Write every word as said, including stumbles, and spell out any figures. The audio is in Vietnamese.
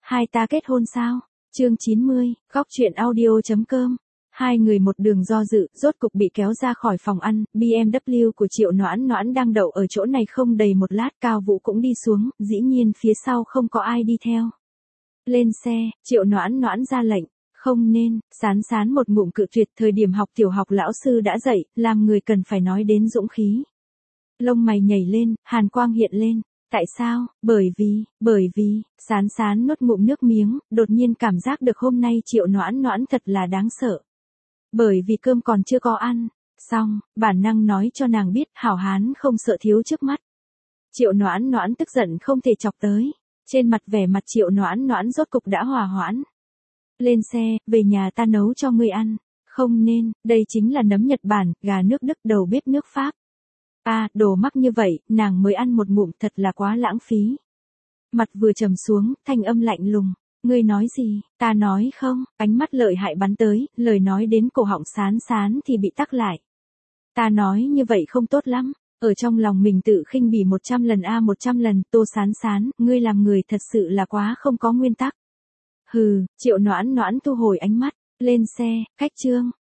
Hai ta kết hôn sao? Chương chín mươi, góc truyện audio chấm com. Hai người một đường do dự, rốt cục bị kéo ra khỏi phòng ăn, bê em vê của Triệu Noãn Noãn đang đậu ở chỗ này không đầy một lát, Cao Vũ cũng đi xuống, dĩ nhiên phía sau không có ai đi theo. Lên xe, Triệu Noãn Noãn ra lệnh, không nên, Sán Sán một ngụm cự tuyệt, thời điểm học tiểu học lão sư đã dạy, làm người cần phải nói đến dũng khí. Lông mày nhảy lên, hàn quang hiện lên. Tại sao? Bởi vì, bởi vì, Sán Sán nuốt ngụm nước miếng, đột nhiên cảm giác được hôm nay Triệu Noãn Noãn thật là đáng sợ. Bởi vì cơm còn chưa có ăn, xong, bản năng nói cho nàng biết hảo hán không sợ thiếu trước mắt. Triệu Noãn Noãn tức giận không thể chọc tới, trên mặt vẻ mặt Triệu Noãn Noãn rốt cục đã hòa hoãn. Lên xe, về nhà ta nấu cho ngươi ăn. Không nên, đây chính là nấm Nhật Bản, gà nước Đức, đầu bếp nước Pháp. À, đồ mắc như vậy, nàng mới ăn một ngụm thật là quá lãng phí. Mặt vừa trầm xuống, thanh âm lạnh lùng. Ngươi nói gì? Ta nói không, ánh mắt lợi hại bắn tới, lời nói đến cổ họng Sán Sán thì bị tắc lại. Ta nói như vậy không tốt lắm, ở trong lòng mình tự khinh bỉ một trăm lần a một trăm lần, Tô Sán Sán, ngươi làm người thật sự là quá không có nguyên tắc. Hừ, Triệu Noãn Noãn thu hồi ánh mắt, lên xe, cách chương.